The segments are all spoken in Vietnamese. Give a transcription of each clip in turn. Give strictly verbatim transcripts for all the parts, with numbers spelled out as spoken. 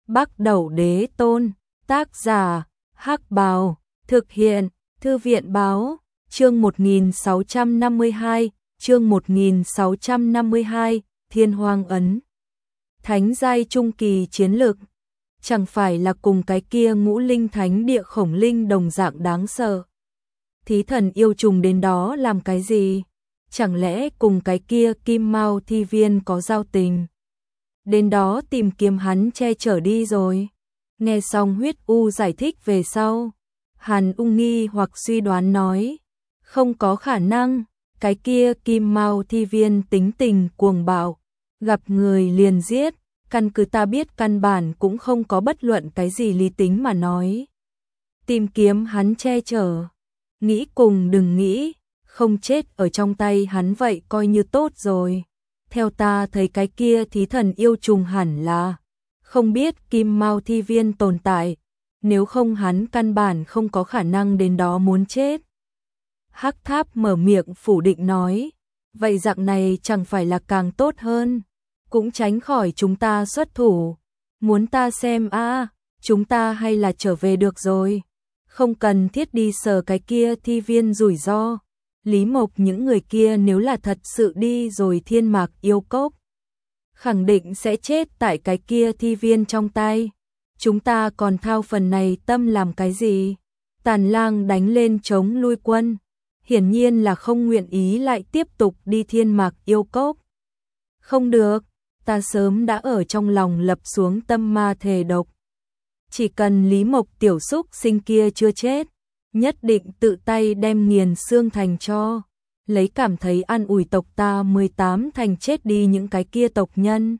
Bắc Đẩu Đế Tôn, tác giả, Hắc Bào, thực hiện, Thư viện báo, chương một nghìn sáu trăm năm mươi hai, chương một nghìn sáu trăm năm mươi hai, Thiên Hoang Ấn. Thánh giai trung kỳ chiến lực, chẳng phải là cùng cái kia ngũ linh thánh địa khổng linh đồng dạng đáng sợ. Thí thần yêu trùng đến đó làm cái gì? Chẳng lẽ cùng cái kia Kim Mao thi viên có giao tình? Đến đó tìm kiếm hắn che chở đi rồi. Nghe xong Huyết U giải thích về sau, Hàn Ung nghi hoặc suy đoán nói, không có khả năng, cái kia Kim Mao thi viên tính tình cuồng bạo, gặp người liền giết, căn cứ ta biết căn bản cũng không có bất luận cái gì lý tính mà nói. Tìm kiếm hắn che chở, nghĩ cùng đừng nghĩ, không chết ở trong tay hắn vậy coi như tốt rồi. Theo ta thấy cái kia thí thần yêu trùng hẳn là không biết Kim Mao thi viên tồn tại, nếu không hắn căn bản không có khả năng đến đó muốn chết. Hắc Tháp mở miệng phủ định nói, vậy dạng này chẳng phải là càng tốt hơn, cũng tránh khỏi chúng ta xuất thủ. Muốn ta xem a, à, chúng ta hay là trở về được rồi, không cần thiết đi sờ cái kia thi viên rủi ro. Lý Mộc những người kia nếu là thật sự đi rồi Thiên Mạc Yêu Cốc, khẳng định sẽ chết tại cái kia thi viên trong tay. Chúng ta còn thao phần này tâm làm cái gì? Tàn Lang đánh lên chống lui quân, hiển nhiên là không nguyện ý lại tiếp tục đi Thiên Mạc Yêu Cốc. Không được, ta sớm đã ở trong lòng lập xuống tâm ma thề độc. Chỉ cần Lý Mộc tiểu xúc sinh kia chưa chết, nhất định tự tay đem nghiền xương thành cho, lấy cảm thấy an ủi tộc ta mười tám thành chết đi những cái kia tộc nhân.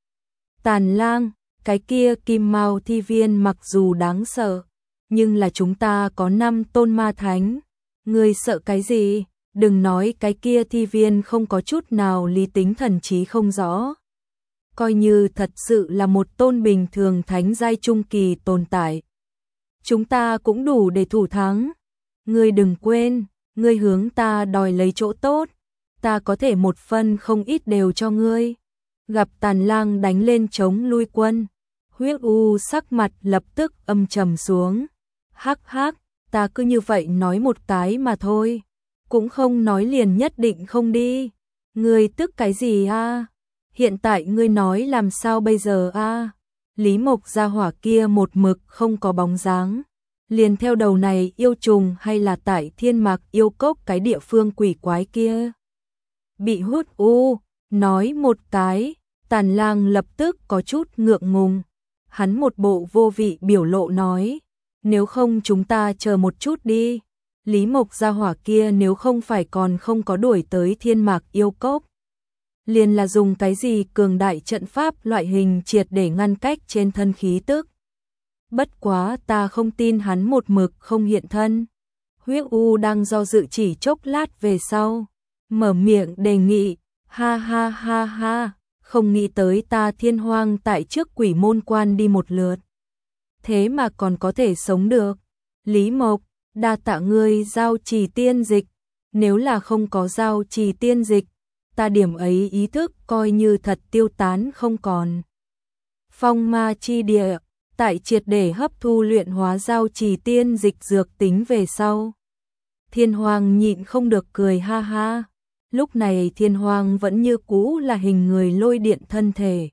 Tàn Lang, cái kia Kim Mao thi viên mặc dù đáng sợ, nhưng là chúng ta có năm tôn ma thánh, ngươi sợ cái gì? Đừng nói cái kia thi viên không có chút nào lý tính thần trí không rõ. Coi như thật sự là một tôn bình thường thánh giai trung kỳ tồn tại, chúng ta cũng đủ để thủ thắng. Ngươi đừng quên, ngươi hướng ta đòi lấy chỗ tốt, ta có thể một phân không ít đều cho ngươi. Gặp Tàn Lang đánh lên chống lui quân, Huyết U sắc mặt lập tức âm trầm xuống. Hắc hắc, ta cứ như vậy nói một cái mà thôi, cũng không nói liền nhất định không đi. Ngươi tức cái gì a? Hiện tại ngươi nói làm sao bây giờ a? Lý Mộc gia hỏa kia một mực không có bóng dáng, liền theo đầu này yêu trùng hay là tại Thiên Mạc Yêu Cốc cái địa phương quỷ quái kia. Bị Hút U nói một cái, Tàn Lang lập tức có chút ngượng ngùng, hắn một bộ vô vị biểu lộ nói, nếu không chúng ta chờ một chút đi. Lý Mộc gia hỏa kia nếu không phải còn không có đuổi tới Thiên Mạc Yêu Cốc, liền là dùng cái gì cường đại trận pháp loại hình triệt để ngăn cách trên thân khí tức. Bất quá ta không tin hắn một mực không hiện thân. Huyết U đang do dự chỉ chốc lát về sau, mở miệng đề nghị, ha ha ha ha, không nghĩ tới ta Thiên Hoang tại trước Quỷ Môn Quan đi một lượt, thế mà còn có thể sống được. Lý Mộc, đa tạ ngươi giao trì tiên dịch, nếu là không có giao trì tiên dịch, ta điểm ấy ý thức coi như thật tiêu tán không còn. Phong Ma chi địa, tại triệt để hấp thu luyện hóa giao trì tiên dịch dược tính về sau, Thiên Hoang nhịn không được cười ha ha. Lúc này Thiên Hoang vẫn như cũ là hình người lôi điện thân thể,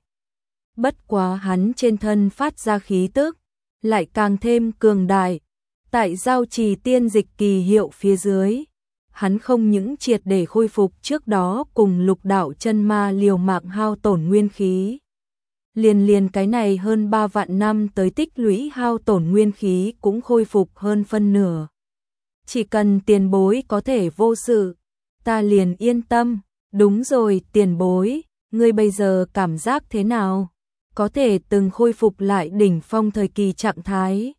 bất quá hắn trên thân phát ra khí tức lại càng thêm cường đại. Tại giao trì tiên dịch kỳ hiệu phía dưới, hắn không những triệt để khôi phục trước đó cùng Lục Đạo chân ma liều mạng hao tổn nguyên khí, liền liền cái này hơn ba vạn năm tới tích lũy hao tổn nguyên khí cũng khôi phục hơn phân nửa. Chỉ cần tiền bối có thể vô sự, ta liền yên tâm. Đúng rồi tiền bối, ngươi bây giờ cảm giác thế nào? Có thể từng khôi phục lại đỉnh phong thời kỳ trạng thái?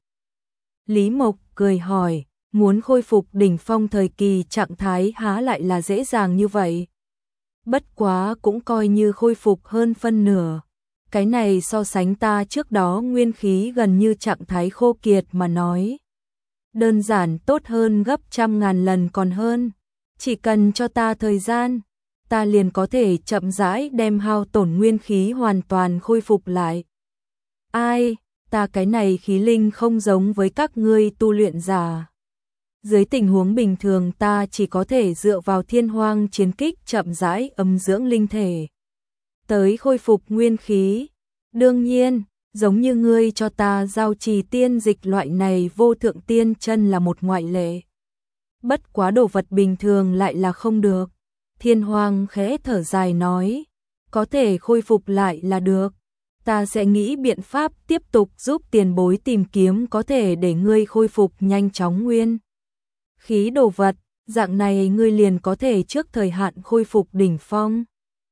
Lý Mộc cười hỏi, muốn khôi phục đỉnh phong thời kỳ trạng thái há lại là dễ dàng như vậy. Bất quá cũng coi như khôi phục hơn phân nửa. Cái này so sánh ta trước đó nguyên khí gần như trạng thái khô kiệt mà nói, đơn giản tốt hơn gấp trăm ngàn lần còn hơn. Chỉ cần cho ta thời gian, ta liền có thể chậm rãi đem hao tổn nguyên khí hoàn toàn khôi phục lại. Ai, ta cái này khí linh không giống với các ngươi tu luyện giả. Dưới tình huống bình thường ta chỉ có thể dựa vào thiên hoang chiến kích chậm rãi ấm dưỡng linh thể, tới khôi phục nguyên khí. Đương nhiên, giống như ngươi cho ta giao trì tiên dịch loại này vô thượng tiên chân là một ngoại lệ. Bất quá đồ vật bình thường lại là không được. Thiên hoang khẽ thở dài nói, có thể khôi phục lại là được. Ta sẽ nghĩ biện pháp tiếp tục giúp tiền bối tìm kiếm có thể để ngươi khôi phục nhanh chóng nguyên khí đồ vật, dạng này ngươi liền có thể trước thời hạn khôi phục đỉnh phong.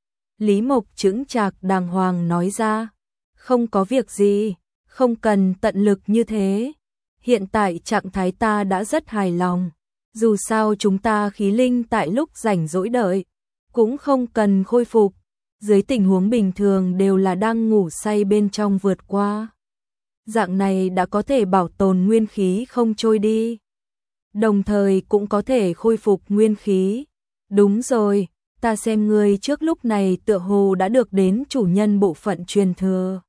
Lý Mộc chững chạc đàng hoàng nói ra, không có việc gì, không cần tận lực như thế. Hiện tại trạng thái ta đã rất hài lòng, dù sao chúng ta khí linh tại lúc rảnh rỗi đợi, cũng không cần khôi phục. Dưới tình huống bình thường đều là đang ngủ say bên trong vượt qua. Dạng này đã có thể bảo tồn nguyên khí không trôi đi, đồng thời cũng có thể khôi phục nguyên khí. Đúng rồi, ta xem ngươi trước lúc này tựa hồ đã được đến chủ nhân bộ phận truyền thừa.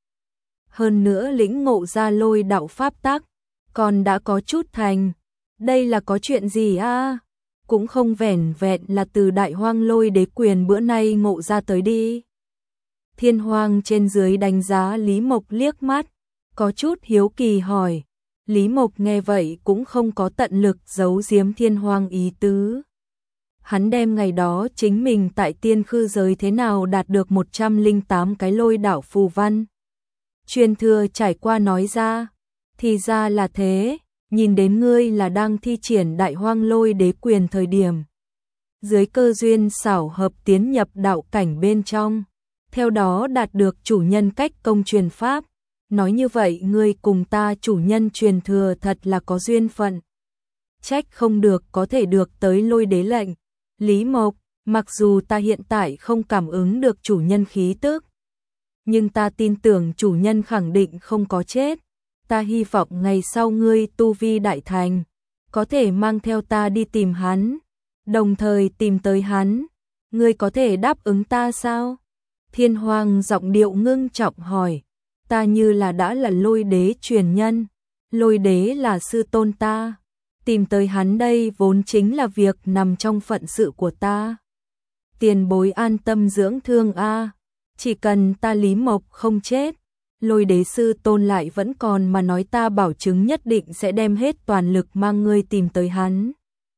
Hơn nữa lĩnh ngộ ra lôi đạo pháp tắc, còn đã có chút thành. Đây là có chuyện gì a? À? Cũng không vẻn vẹn là từ đại hoang lôi đế quyền bữa nay ngộ ra tới đi. Thiên hoang trên dưới đánh giá Lý Mộc liếc mắt, có chút hiếu kỳ hỏi. Lý Mộc nghe vậy cũng không có tận lực giấu giếm thiên hoang ý tứ. Hắn đem ngày đó chính mình tại tiên khư giới thế nào đạt được một trăm lẻ tám cái lôi đảo phù văn truyền thừa trải qua nói ra. Thì ra là thế, nhìn đến ngươi là đang thi triển đại hoang lôi đế quyền thời điểm. Dưới cơ duyên xảo hợp tiến nhập đạo cảnh bên trong, theo đó đạt được chủ nhân cách công truyền pháp. Nói như vậy ngươi cùng ta chủ nhân truyền thừa thật là có duyên phận. Trách không được có thể được tới lôi đế lệnh. Lý Mộc, mặc dù ta hiện tại không cảm ứng được chủ nhân khí tức, nhưng ta tin tưởng chủ nhân khẳng định không có chết. Ta hy vọng ngày sau ngươi tu vi đại thành, có thể mang theo ta đi tìm hắn, đồng thời tìm tới hắn. Ngươi có thể đáp ứng ta sao? Thiên hoang giọng điệu ngưng trọng hỏi. Ta như là đã là lôi đế truyền nhân, lôi đế là sư tôn ta, tìm tới hắn đây vốn chính là việc nằm trong phận sự của ta. Tiền bối an tâm dưỡng thương a, chỉ cần ta Lý Mộc không chết, lôi đế sư tôn lại vẫn còn mà nói, ta bảo chứng nhất định sẽ đem hết toàn lực mang ngươi tìm tới hắn.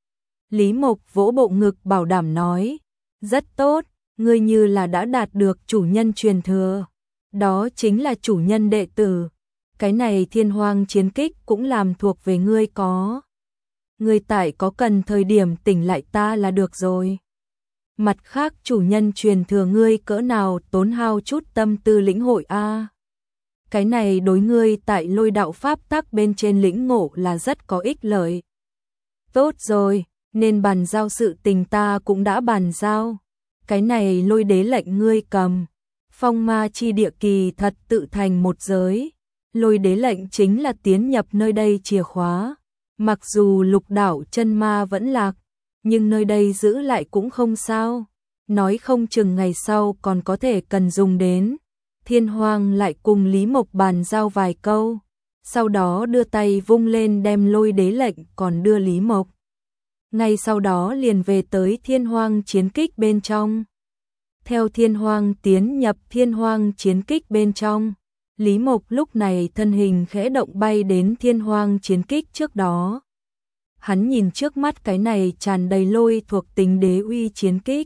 Lý Mộc vỗ bộ ngực bảo đảm nói, rất tốt, ngươi như là đã đạt được chủ nhân truyền thừa. Đó chính là chủ nhân đệ tử. Cái này thiên hoang chiến kích cũng làm thuộc về ngươi có. Ngươi tại có cần thời điểm tỉnh lại ta là được rồi. Mặt khác chủ nhân truyền thừa ngươi cỡ nào tốn hao chút tâm tư lĩnh hội a. Cái này đối ngươi tại lôi đạo pháp tắc bên trên lĩnh ngộ là rất có ích lợi. Tốt rồi, nên bàn giao sự tình ta cũng đã bàn giao. Cái này lôi đế lệnh ngươi cầm. Phong ma chi địa kỳ thật tự thành một giới. Lôi đế lệnh chính là tiến nhập nơi đây chìa khóa. Mặc dù lục đảo chân ma vẫn lạc, nhưng nơi đây giữ lại cũng không sao. Nói không chừng ngày sau còn có thể cần dùng đến. Thiên hoang lại cùng Lý Mộc bàn giao vài câu, sau đó đưa tay vung lên đem lôi đế lệnh còn đưa Lý Mộc. Ngay sau đó liền về tới thiên hoang chiến kích bên trong. Theo thiên hoang tiến nhập thiên hoang chiến kích bên trong, Lý Mộc lúc này thân hình khẽ động bay đến thiên hoang chiến kích trước đó. Hắn nhìn trước mắt cái này tràn đầy lôi thuộc tính đế uy chiến kích,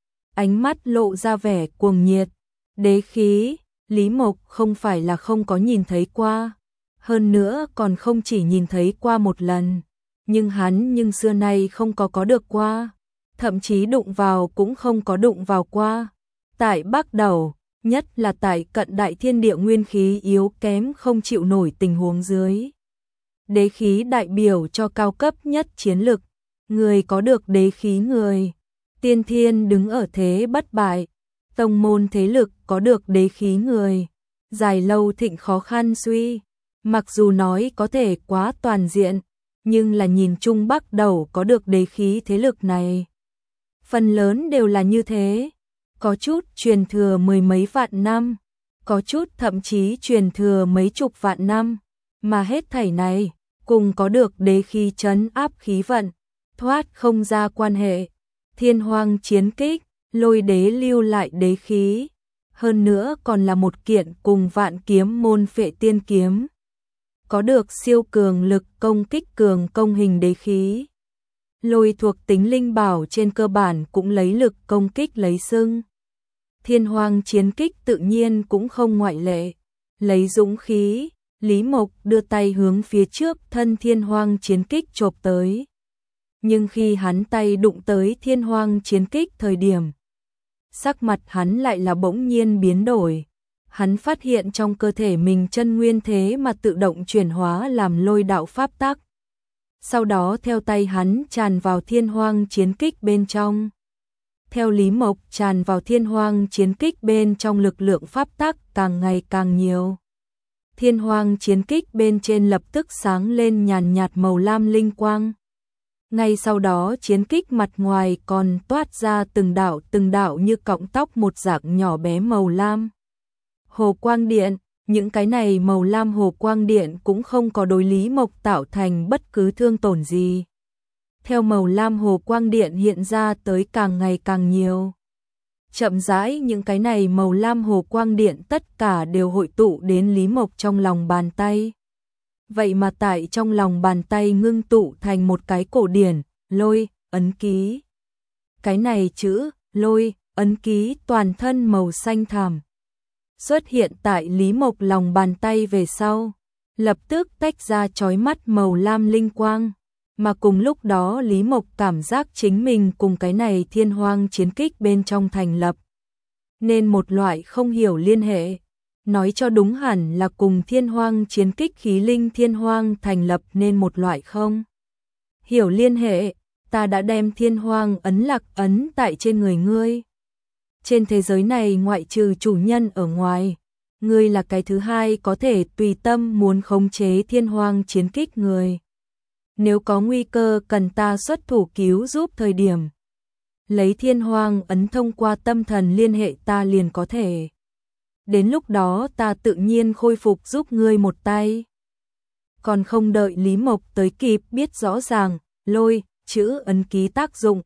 ánh mắt lộ ra vẻ cuồng nhiệt. Đế khí, Lý Mộc không phải là không có nhìn thấy qua, hơn nữa còn không chỉ nhìn thấy qua một lần, nhưng hắn nhưng xưa nay không có có được qua, thậm chí đụng vào cũng không có đụng vào qua. Tại Bắc Đầu, nhất là tại cận đại thiên địa nguyên khí yếu kém không chịu nổi tình huống dưới. Đế khí đại biểu cho cao cấp nhất chiến lực, người có được đế khí người, tiên thiên đứng ở thế bất bại. Tông môn thế lực có được đế khí người, dài lâu thịnh khó khăn suy. Mặc dù nói có thể quá toàn diện, nhưng là nhìn chung Bắc Đầu có được đế khí thế lực này, phần lớn đều là như thế. Có chút truyền thừa mười mấy vạn năm, có chút thậm chí truyền thừa mấy chục vạn năm, mà hết thảy này cùng có được đế khí trấn áp khí vận, thoát không ra quan hệ. Thiên hoang chiến kích, Lôi đế lưu lại đế khí, hơn nữa còn là một kiện cùng vạn kiếm môn phệ tiên kiếm, có được siêu cường lực công kích cường công hình đế khí. Lôi thuộc tính linh bảo trên cơ bản cũng lấy lực công kích lấy xưng. Thiên hoang chiến kích tự nhiên cũng không ngoại lệ. Lấy dũng khí, Lý Mộc đưa tay hướng phía trước thân thiên hoang chiến kích chộp tới. Nhưng khi hắn tay đụng tới thiên hoang chiến kích thời điểm, sắc mặt hắn lại là bỗng nhiên biến đổi. Hắn phát hiện trong cơ thể mình chân nguyên thế mà tự động chuyển hóa làm lôi đạo pháp tắc. Sau đó theo tay hắn tràn vào thiên hoang chiến kích bên trong. Theo Lý Mộc tràn vào thiên hoang chiến kích bên trong lực lượng pháp tắc càng ngày càng nhiều. Thiên hoang chiến kích bên trên lập tức sáng lên nhàn nhạt màu lam linh quang. Ngay sau đó chiến kích mặt ngoài còn toát ra từng đạo từng đạo như cọng tóc một dạng nhỏ bé màu lam. Hồ quang điện, những cái này màu lam hồ quang điện cũng không có đối Lý Mộc tạo thành bất cứ thương tổn gì. Theo màu lam hồ quang điện hiện ra tới càng ngày càng nhiều. Chậm rãi những cái này màu lam hồ quang điện tất cả đều hội tụ đến Lý Mộc trong lòng bàn tay. Vậy mà tại trong lòng bàn tay ngưng tụ thành một cái cổ điển, lôi, ấn ký. Cái này chữ, lôi, ấn ký toàn thân màu xanh thẳm. Xuất hiện tại Lý Mộc lòng bàn tay về sau, lập tức tách ra chói mắt màu lam linh quang. Mà cùng lúc đó Lý Mộc cảm giác chính mình cùng cái này thiên hoang chiến kích bên trong thành lập. Nên một loại không hiểu liên hệ. Nói cho đúng hẳn là cùng thiên hoang chiến kích khí linh thiên hoang thành lập nên một loại không hiểu liên hệ. Ta đã đem thiên hoang ấn lạc ấn tại trên người ngươi. Trên thế giới này ngoại trừ chủ nhân ở ngoài, ngươi là cái thứ hai có thể tùy tâm muốn khống chế thiên hoang chiến kích người. Nếu có nguy cơ cần ta xuất thủ cứu giúp thời điểm, lấy thiên hoang ấn thông qua tâm thần liên hệ ta liền có thể. Đến lúc đó ta tự nhiên khôi phục giúp ngươi một tay. Còn không đợi Lý Mộc tới kịp biết rõ ràng, lôi, chữ ấn ký tác dụng.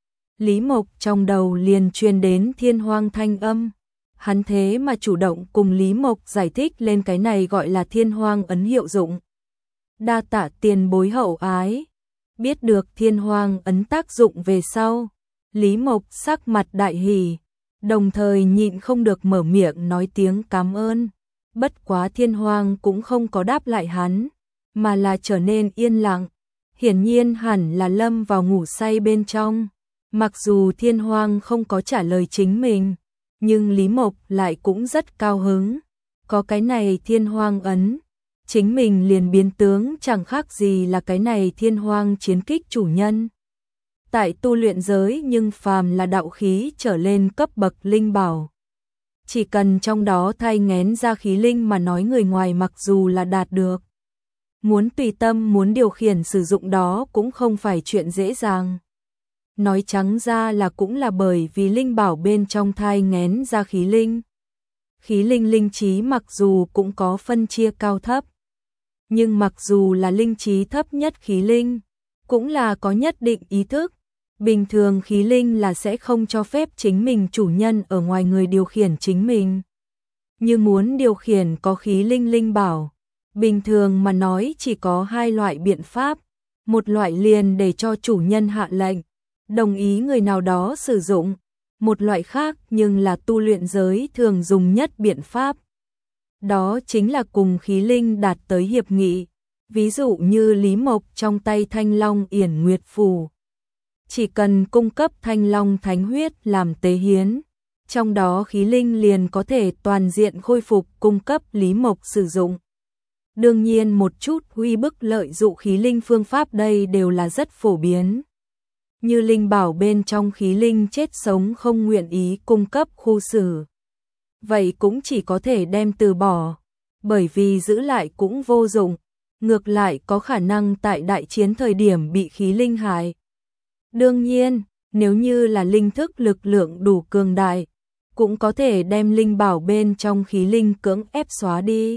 Lý Mộc trong đầu liền truyền đến thiên hoang thanh âm. Hắn thế mà chủ động cùng Lý Mộc giải thích lên cái này gọi là thiên hoang ấn hiệu dụng. Đa tạ tiền bối hậu ái. Biết được thiên hoang ấn tác dụng về sau, Lý Mộc sắc mặt đại hỉ, đồng thời nhịn không được mở miệng nói tiếng cảm ơn. Bất quá thiên hoang cũng không có đáp lại hắn, mà là trở nên yên lặng. Hiển nhiên hẳn là lâm vào ngủ say bên trong. Mặc dù thiên hoang không có trả lời chính mình, nhưng Lý Mộc lại cũng rất cao hứng. Có cái này thiên hoang ấn, chính mình liền biến tướng chẳng khác gì là cái này thiên hoang chiến kích chủ nhân. Tại tu luyện giới nhưng phàm là đạo khí trở lên cấp bậc linh bảo, chỉ cần trong đó thai nghén ra khí linh mà nói người ngoài mặc dù là đạt được, muốn tùy tâm muốn điều khiển sử dụng đó cũng không phải chuyện dễ dàng. Nói trắng ra là cũng là bởi vì linh bảo bên trong thai nghén ra khí linh. Khí linh linh trí mặc dù cũng có phân chia cao thấp, nhưng mặc dù là linh trí thấp nhất khí linh, cũng là có nhất định ý thức. Bình thường khí linh là sẽ không cho phép chính mình chủ nhân ở ngoài người điều khiển chính mình. Như muốn điều khiển có khí linh linh bảo, bình thường mà nói chỉ có hai loại biện pháp. Một loại liền để cho chủ nhân hạ lệnh, đồng ý người nào đó sử dụng. Một loại khác nhưng là tu luyện giới thường dùng nhất biện pháp. Đó chính là cùng khí linh đạt tới hiệp nghị. Ví dụ như Lý Mộc trong tay Thanh Long Yển Nguyệt Phù. Chỉ cần cung cấp Thanh Long Thánh Huyết làm tế hiến, trong đó khí linh liền có thể toàn diện khôi phục cung cấp Lý Mộc sử dụng. Đương nhiên một chút huy bức lợi dụng khí linh phương pháp đây đều là rất phổ biến. Như linh bảo bên trong khí linh chết sống không nguyện ý cung cấp khu xử. Vậy cũng chỉ có thể đem từ bỏ, bởi vì giữ lại cũng vô dụng, ngược lại có khả năng tại đại chiến thời điểm bị khí linh hại. Đương nhiên, nếu như là linh thức lực lượng đủ cường đại, cũng có thể đem linh bảo bên trong khí linh cưỡng ép xóa đi.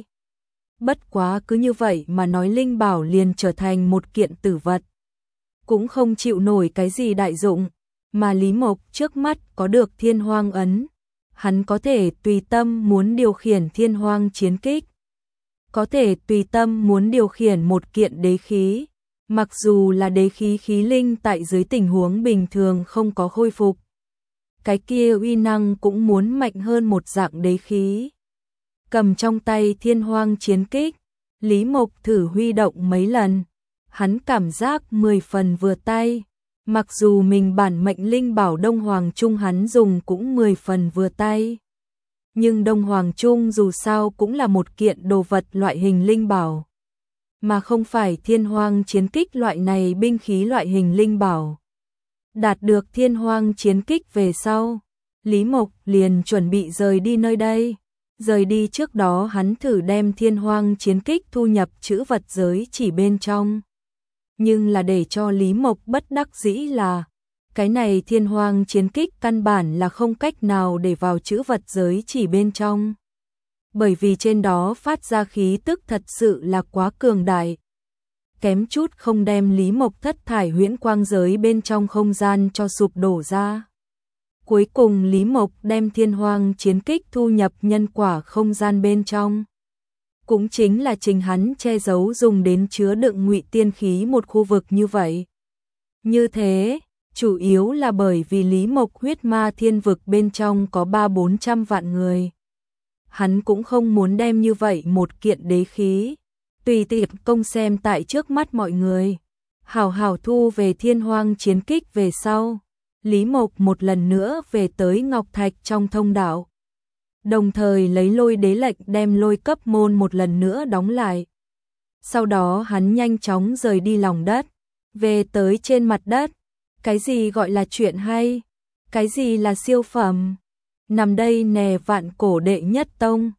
Bất quá cứ như vậy mà nói linh bảo liền trở thành một kiện tử vật, cũng không chịu nổi cái gì đại dụng, mà Lý Mộc trước mắt có được Thiên Hoang ấn, hắn có thể tùy tâm muốn điều khiển Thiên Hoang chiến kích, có thể tùy tâm muốn điều khiển một kiện đế khí, mặc dù là đế khí khí linh tại dưới tình huống bình thường không có khôi phục, cái kia uy năng cũng muốn mạnh hơn một dạng đế khí. Cầm trong tay Thiên Hoang chiến kích, Lý Mộc thử huy động mấy lần, hắn cảm giác mười phần vừa tay, mặc dù mình bản mệnh linh bảo Đông Hoàng Trung hắn dùng cũng mười phần vừa tay. Nhưng Đông Hoàng Trung dù sao cũng là một kiện đồ vật loại hình linh bảo, mà không phải Thiên Hoang chiến kích loại này binh khí loại hình linh bảo. Đạt được Thiên Hoang chiến kích về sau, Lý Mộc liền chuẩn bị rời đi nơi đây. Rời đi trước đó hắn thử đem Thiên Hoang chiến kích thu nhập trữ vật giới chỉ bên trong. Nhưng là để cho Lý Mộc bất đắc dĩ là, cái này Thiên Hoang chiến kích căn bản là không cách nào để vào trữ vật giới chỉ bên trong. Bởi vì trên đó phát ra khí tức thật sự là quá cường đại. Kém chút không đem Lý Mộc thất thải huyễn quang giới bên trong không gian cho sụp đổ ra. Cuối cùng Lý Mộc đem Thiên Hoang chiến kích thu nhập nhân quả không gian bên trong. Cũng chính là chính hắn che giấu dùng đến chứa đựng ngụy tiên khí một khu vực như vậy. Như thế, chủ yếu là bởi vì Lý Mộc huyết ma thiên vực bên trong có ba bốn trăm vạn người. Hắn cũng không muốn đem như vậy một kiện đế khí, tùy tiện công xem tại trước mắt mọi người. Hảo hảo thu về Thiên Hoang chiến kích về sau, Lý Mộc một lần nữa về tới Ngọc Thạch trong thông đạo. Đồng thời lấy lôi đế lệnh đem lôi cấp môn một lần nữa đóng lại. Sau đó hắn nhanh chóng rời đi lòng đất, về tới trên mặt đất. Cái gì gọi là chuyện hay? Cái gì là siêu phẩm? Nằm đây nè vạn cổ đệ nhất tông,